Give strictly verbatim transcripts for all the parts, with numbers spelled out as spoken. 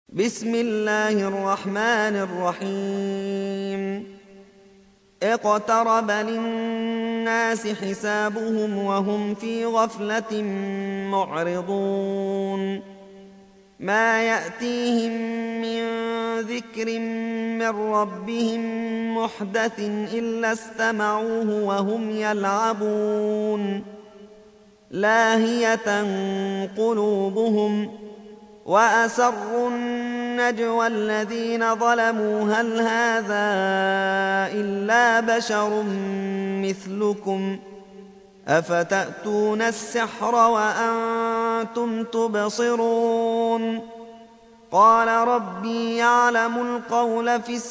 بسم الله الرحمن الرحيم اقترب للناس حسابهم وهم في غفلة معرضون ما يأتيهم من ذكر من ربهم محدث إلا استمعوه وهم يلعبون لاهية قلوبهم وأسروا النجوى الذين ظلموا هل هذا إلا بشر مثلكم أفتأتون السحر وأنتم تبصرون قال ربي يعلم القول في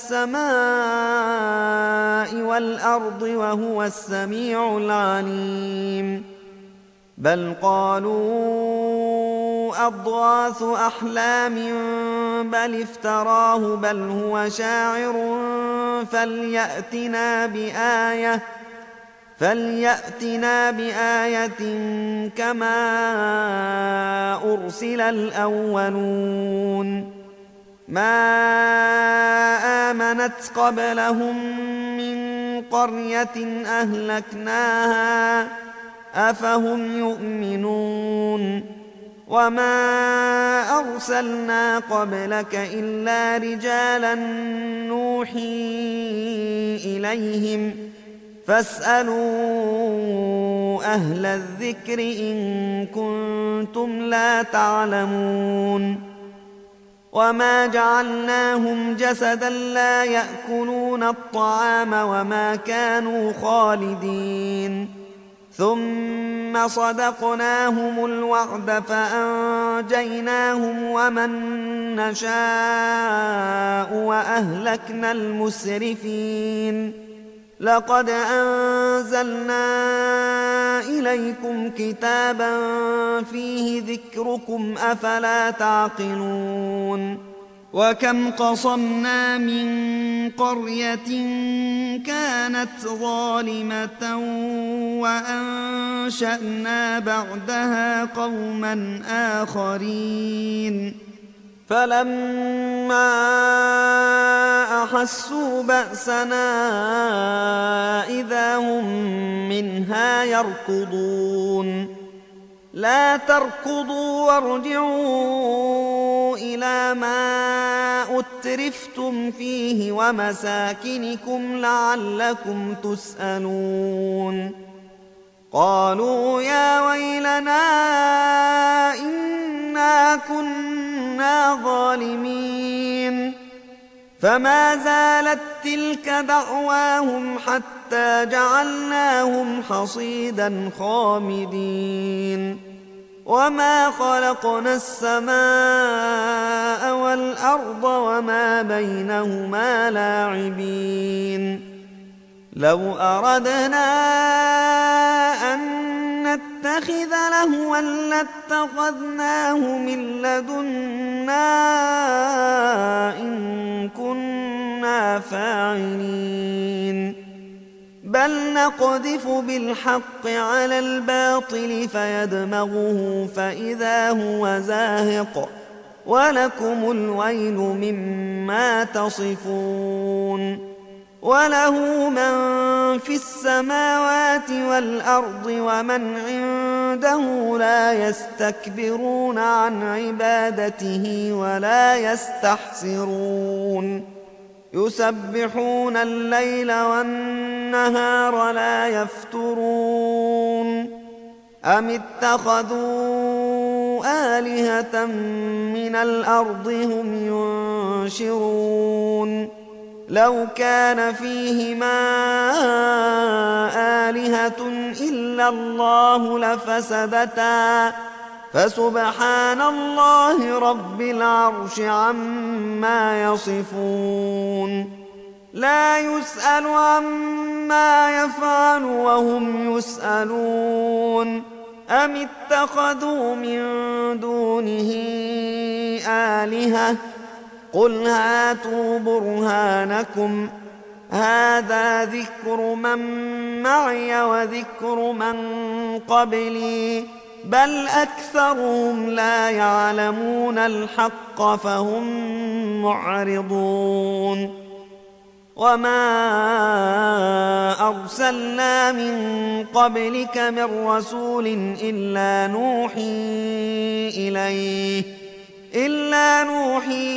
السماء والأرض وهو السميع العليم بل قالوا أضغاث أحلام بل افتراه بل هو شاعر فليأتنا بآية فليأتنا بآية كما أرسل الأولون ما آمنت قبلهم من قرية أهلكناها أفهم يؤمنون وما أرسلنا قبلك إلا رجالا نوحي إليهم فاسألوا أهل الذكر إن كنتم لا تعلمون وما جعلناهم جسدا لا يأكلون الطعام وما كانوا خالدين ثم صدقناهم الوعد فأنجيناهم ومن نشاء وأهلكنا المسرفين لقد أنزلنا إليكم كتابا فيه ذكركم أفلا تعقلون وكم قصمنا من قرية كانت ظالمة وأنشأنا بعدها قوما آخرين فلما أحسوا بأسنا إذا هم منها يركضون لا تركضوا وارجعوا إلى ما أترفتم فيه ومساكنكم لعلكم تسألون قالوا يا ويلنا إنا كنا ظالمين فما زالت تلك دعواهم حتى جعلناهم حصيدا خامدين وما خلقنا السماء والأرض وما بينهما لاعبين لو أردنا أن نتخذ لهوا لاتخذناه من لدنا إن كنا فاعلين بل نقذف بالحق على الباطل فيدمغه فإذا هو زاهق ولكم الويل مما تصفون وله من في السماوات والأرض ومن عنده لا يستكبرون عن عبادته ولا يستحسرون يسبحون الليل والنهار لا يفترون أم اتخذوا آلهة من الأرض هم ينشرون لو كان فيهما آلهة إلا الله لفسدتا فسبحان الله رب العرش عما يصفون لا يسأل عما يفعل وهم يسألون أم اتخذوا من دونه آلهة قل هاتوا برهانكم هذا ذكر من معي وذكر من قبلي بل أكثرهم لا يعلمون الحق فهم معرضون وما أرسلنا من قبلك من رسول إلا نوحي إليه إلا نوحي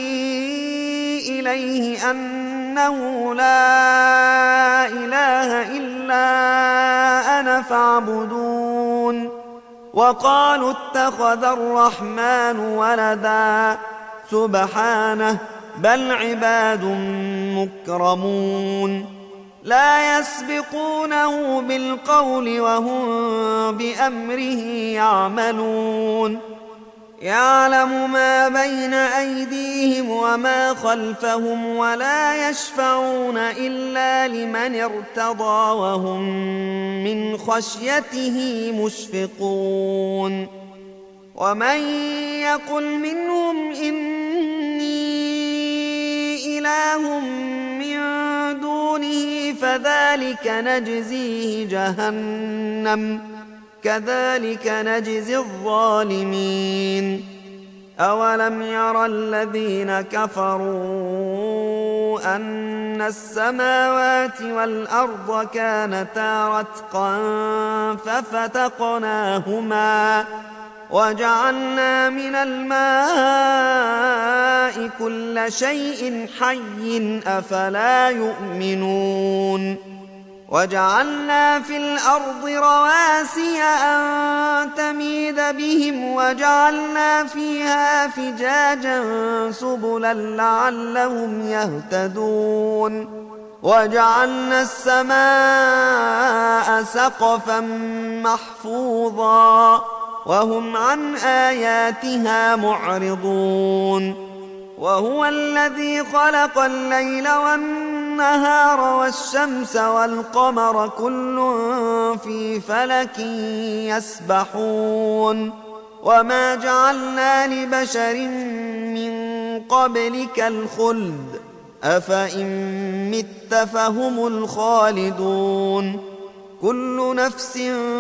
إليه أنه لا إله إلا أنا فاعبدون وقالوا اتخذ الرحمن ولدا سبحانه بل عباد مكرمون لا يسبقونه بالقول وهم بأمره يعملون يعلم ما بين أيديهم وما خلفهم ولا يشفعون إلا لمن ارتضى وهم من خشيته مشفقون ومن يقل منهم إني إله من دونه فذلك نجزيه جهنم كذلك نجزي الظالمين أولم ير الذين كفروا أن السماوات والأرض كانتا رتقا ففتقناهما وجعلنا من الماء كل شيء حي أفلا يؤمنون وجعلنا في الأرض رواسي أن تميد بهم وجعلنا فيها فجاجا سبلا لعلهم يهتدون وجعلنا السماء سقفا محفوظا وهم عن آياتها معرضون وهو الذي خلق الليل والنهار والشمس والقمر كل في فلك يسبحون وما جعلنا لبشر من قبلك الخلد أفإن مت فهم الخالدون كل نفس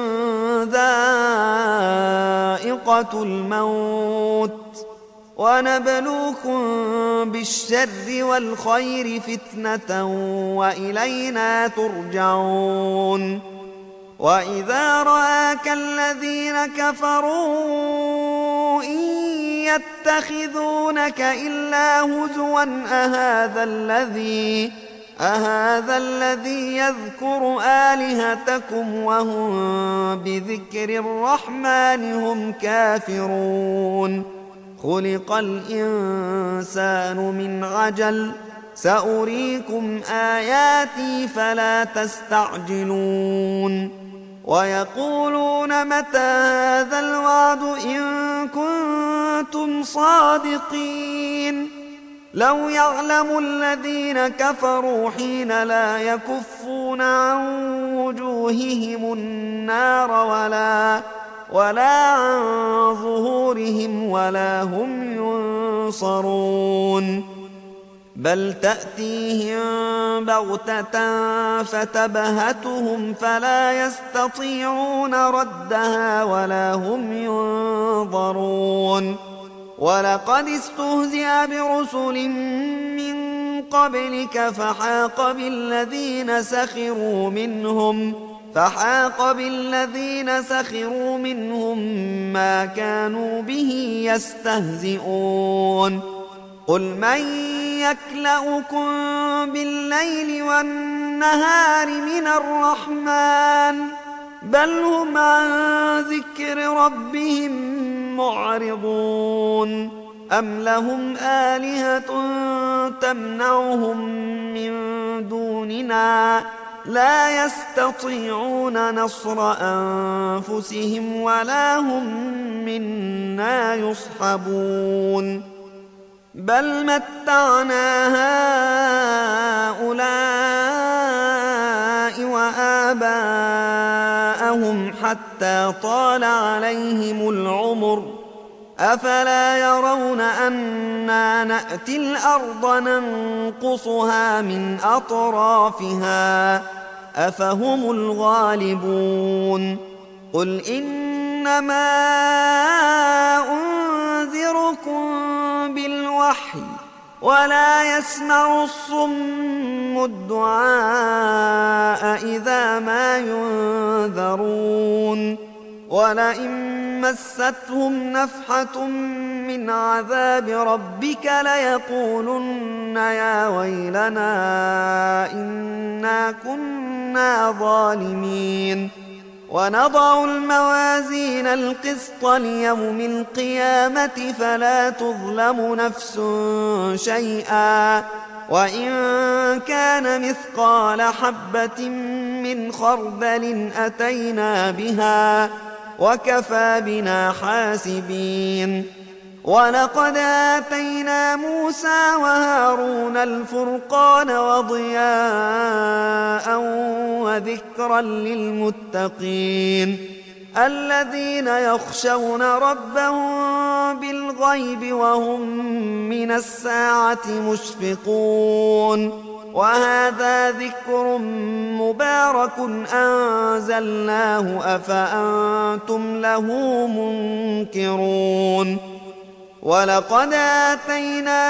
ذائقة الموت ونبلوكم بالشر والخير فتنة وإلينا ترجعون وإذا رآك الذين كفروا إن يتخذونك إلا هزوا أهذا الذي أهذا الذي يذكر آلهتكم وهم بذكر الرحمن هم كافرون خلق الإنسان من عجل سأريكم آياتي فلا تستعجلون ويقولون متى هذا الوعد إن كنتم صادقين لو يعلم الذين كفروا حين لا يكفون عن وجوههم النار ولا ولا عن ظهورهم ولا هم ينصرون بل تأتيهم بغتة فتبهتهم فلا يستطيعون ردها ولا هم ينظرون ولقد استهزئ برسل من قبلك فحاق بالذين سخروا منهم فحاق بالذين سخروا منهم ما كانوا به يستهزئون قل من يكلؤكم بالليل والنهار من الرحمن بل هم عن ذكر ربهم معرضون أم لهم آلهة تمنعهم من دوننا لا يستطيعون نصر أنفسهم ولا هم منا يصحبون بل متعنا هؤلاء وآباءهم حتى طال عليهم العمر أفلا يرون أنا نأتي الأرض ننقصها من أطرافها أفهم الغالبون قل إن إنما أنذركم بالوحي ولا يسمع الصم الدعاء إذا ما ينذرون ولئن مستهم نفحة من عذاب ربك ليقولن يا ويلنا إنا كنا ظالمين ونضع الموازين القسط ليوم القيامة فلا تظلم نفس شيئا وإن كان مثقال حبة من خردل أتينا بها وكفى بنا حاسبين ولقد آتينا موسى وهارون الفرقان وضياء وذكرا للمتقين الذين يخشون ربهم بالغيب وهم من الساعة مشفقون وهذا ذكر مبارك أنزلناه أفأنتم له منكرون ولقد آتينا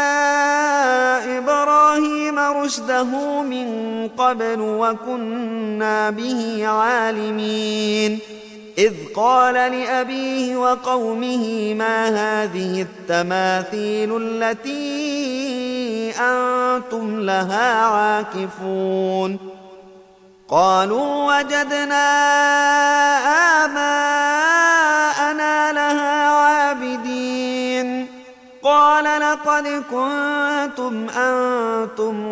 إبراهيم رشده من قبل وكنا به عالمين إذ قال لأبيه وقومه ما هذه التماثيل التي أنتم لها عاكفون قالوا وجدنا آباءنا لها عابدين قال لقد كنتم أنتم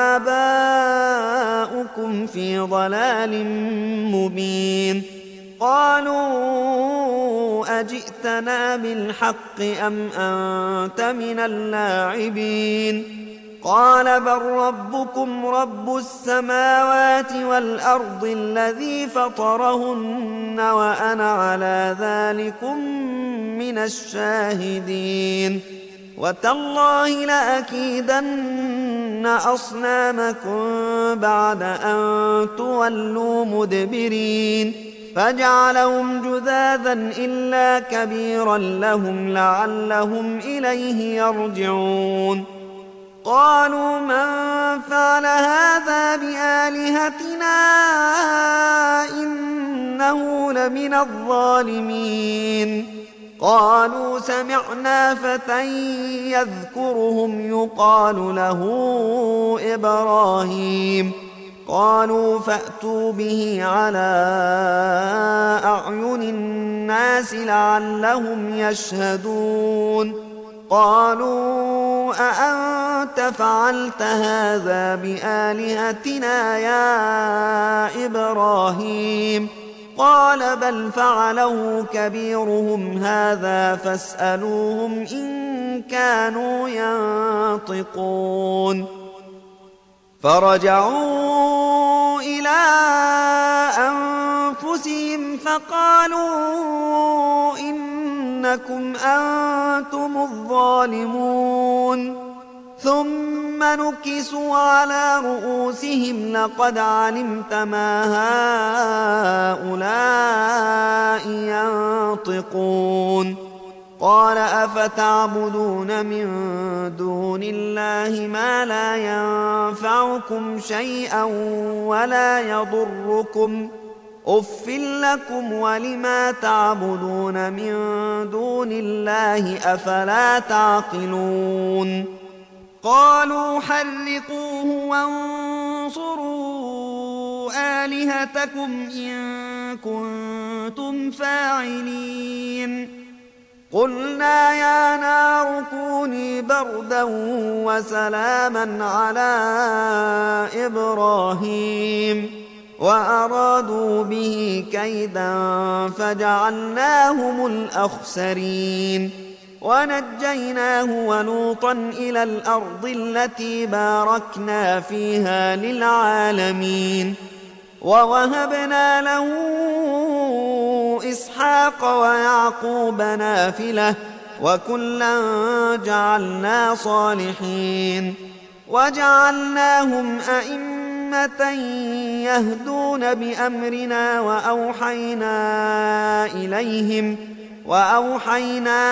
وآباؤكم في ضلال مبين قالوا أجئتنا بالحق أم أنت من اللاعبين قال بل ربكم رب السماوات والأرض الذي فطرهن وأنا على ذلكم من الشاهدين وتالله لأكيدن أصنامكم بعد أن تولوا مدبرين فجعلهم جذاذا إلا كبيرا لهم لعلهم إليه يرجعون قالوا من فعل هذا بآلهتنا إنه لمن الظالمين قالوا سمعنا فتى يذكرهم يقال له إبراهيم قالوا فأتوا به على أعين الناس لعلهم يشهدون قالوا أأنت فعلت هذا بآلهتنا يا إبراهيم قال بل فعله كبيرهم هذا فاسألوهم إن كانوا ينطقون فرجعوا إلى أنفسهم فقالوا إنكم أنتم الظالمون ثم نكسوا على رؤوسهم لقد علمت ما هؤلاء ينطقون قال أفتعبدون من دون الله ما لا ينفعكم شيئا ولا يضركم أف لكم ولما تعبدون من دون الله أفلا تعقلون قالوا حرقوه وانصروا آلهتكم إن كنتم فاعلين قلنا يا نار كوني بردا وسلاما على إبراهيم وأرادوا به كيدا فجعلناهم الأخسرين ونجيناه ولوطا إلى الأرض التي باركنا فيها للعالمين ووهبنا له إسحاق ويعقوب نافلة وكلا جعلنا صالحين وجعلناهم أئمة أمة يهدون بأمرنا وأوحينا إليهم وأوحينا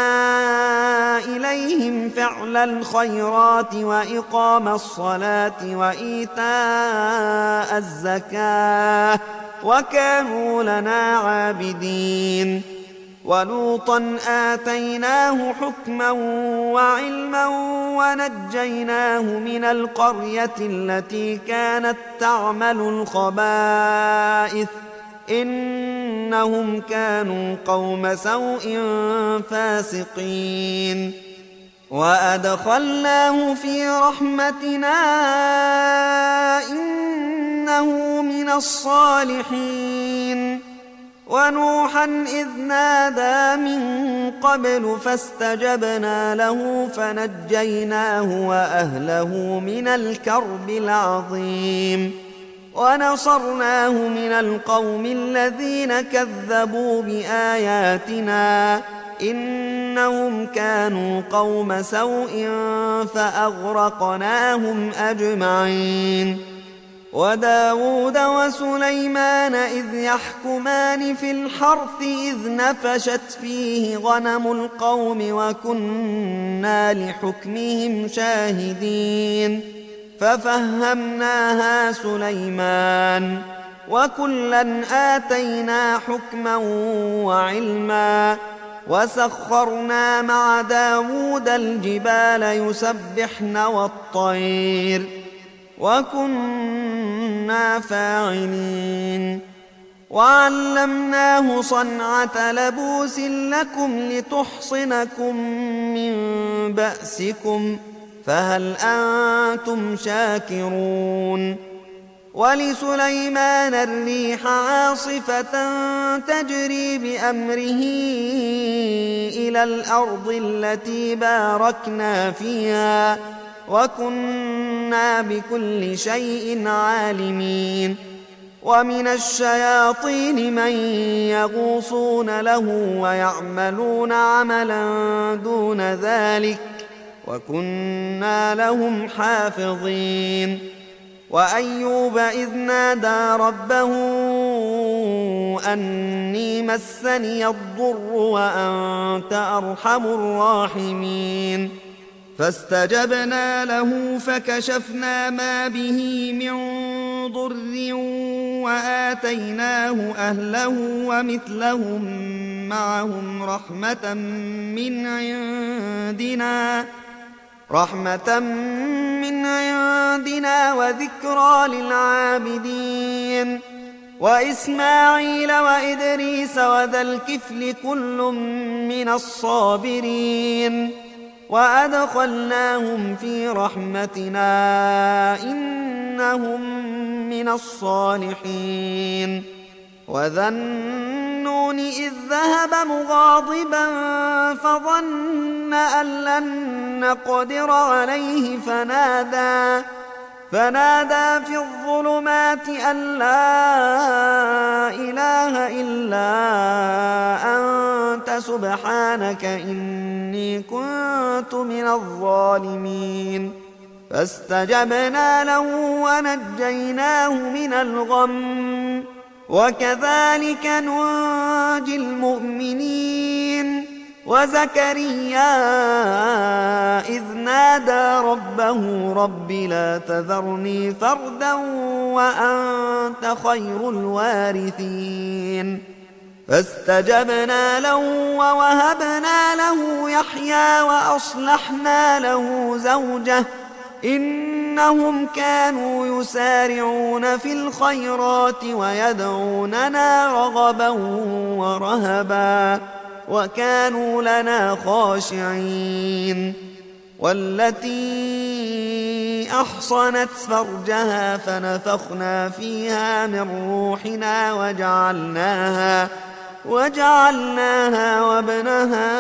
إليهم فعل الخيرات وإقام الصلاة وإيتاء الزكاة وكانوا لنا عابدين. ولوطا آتيناه حكما وعلما ونجيناه من القرية التي كانت تعمل الخبائث إنهم كانوا قوم سوء فاسقين. وأدخلناه في رحمتنا إنه من الصالحين. ونوحا إذ نادى من قبل فاستجبنا له فنجيناه وأهله من الكرب العظيم ونصرناه من القوم الذين كذبوا بآياتنا إنهم كانوا قوم سوء فأغرقناهم أجمعين. وداود وسليمان إذ يحكمان في الحرث إذ نفشت فيه غنم القوم وكنا لحكمهم شاهدين ففهمناها سليمان وكلا آتينا حكما وعلما وسخرنا مع داود الجبال يسبحن والطير وكنا فاعلين. وعلمناه صنعة لبوس لكم لتحصنكم من بأسكم فهل أنتم شاكرون. ولسليمان الريح عاصفة تجري بأمره إلى الأرض التي باركنا فيها وكنا بكل شيء عالمين. ومن الشياطين من يغوصون له ويعملون عملا دون ذلك وكنا لهم حافظين. وأيوب إذ نادى ربه أني مسني الضر وأنت أرحم الراحمين فاستجبنا له فكشفنا ما به من ضر وآتيناه أهله ومثلهم معهم رحمة من عندنا رحمة من عندنا وذكرى للعابدين. وإسماعيل وإدريس وذا الكفل كل من الصابرين وأدخلناهم في رحمتنا إنهم من الصالحين. وذا النون إذ ذهب مغاضبا فظن أن لن نقدر عليه فنادى فنادى في الظلمات أن لا إله إلا أنت سبحانك إني كنت من الظالمين فاستجبنا له ونجيناه من الغم وكذلك ننجي المؤمنين. وزكريا إذ نادى ربه رب لا تذرني فردا وأنت خير الوارثين فاستجبنا له ووهبنا له يحيى وأصلحنا له زوجه إنهم كانوا يسارعون في الخيرات ويدعوننا رغبا ورهبا وكانوا لنا خاشعين. والتي أحصنت فرجها فنفخنا فيها من روحنا وجعلناها وجعلناها وابنها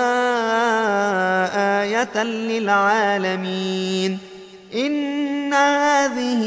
آية للعالمين. إن هذه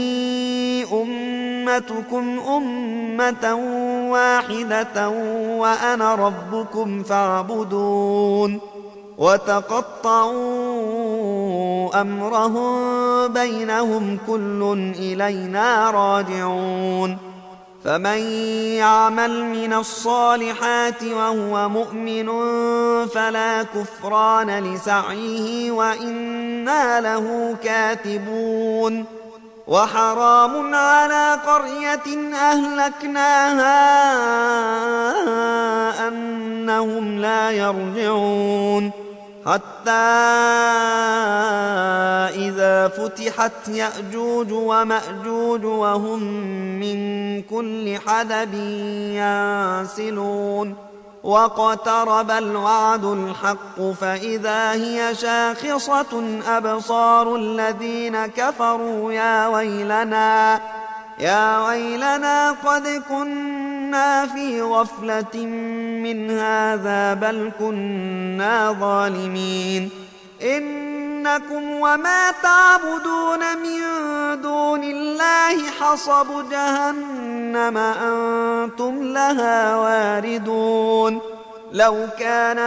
أمتكم أمة واحدة وأنا ربكم فاعبدون وتقطعوا أمرهم بينهم كل إلينا راجعون فمن يعمل من الصالحات وهو مؤمن فلا كفران لسعيه وإنا له كاتبون وحرام على قرية أهلكناها أنهم لا يرجعون حتى إذا فتحت يأجوج ومأجوج وهم من كل حدب ينسلون واقترب الوعد الحق فإذا هي شاخصة أبصار الذين كفروا يا ويلنا يا ويلنا قد كنا في غفلة من هذا بل كنا ظالمين إنكم وما تعبدون من دون الله حصب جهنم أنتم لها واردون لو كان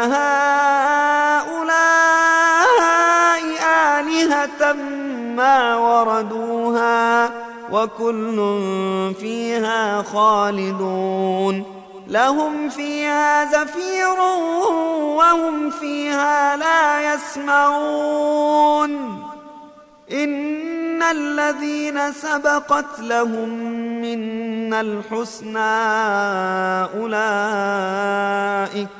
هؤلاء آلهة ما وردوها وكل فيها خالدون لهم فيها زفير وهم فيها لا يسمعون إن الذين سبقت لهم منا الحسنى أولئك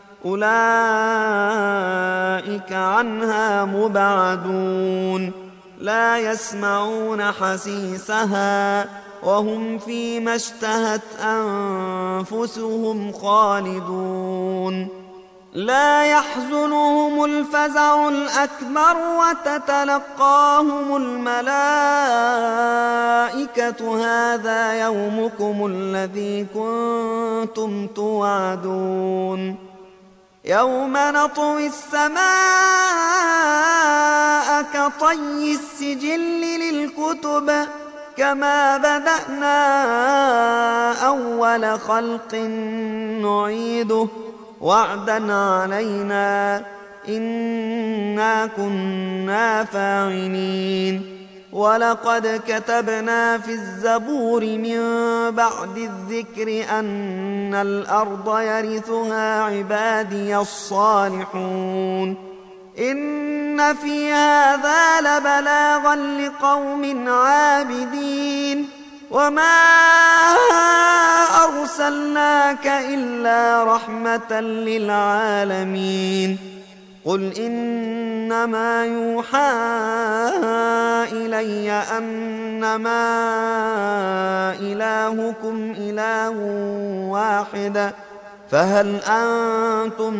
أولئك عنها مبعدون لا يسمعون حسيسها وهم فيما اشتهت أنفسهم خالدون لا يحزنهم الفزع الأكبر وتتلقاهم الملائكة هذا يومكم الذي كنتم توعدون يوم نطوي السماء كطي السجل للكتب كما بدأنا أول خلق نعيده وعدا علينا إنا كنا فاعلين ولقد كتبنا في الزبور من بعد الذكر أن الأرض يرثها عبادي الصالحون إن في هذا لبلاغا لقوم عابدين وما أرسلناك إلا رحمة للعالمين قل إنما يوحى إلي أنما إلهكم إله واحد فهل أنتم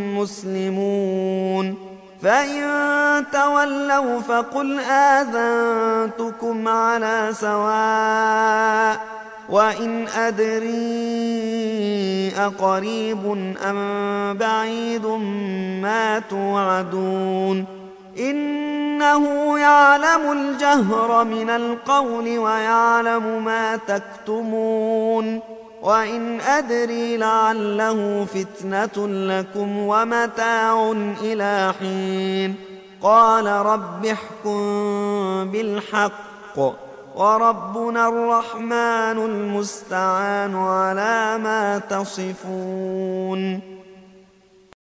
مسلمون فإن تولوا فقل آذنتكم على سواء وإن أدري أقريب أم بعيد ما توعدون إنه يعلم الجهر من القول ويعلم ما تكتمون وإن أدري لعله فتنة لكم ومتاع إلى حين قال رب احكم بالحق وربنا الرحمن المستعان على ما تصفون.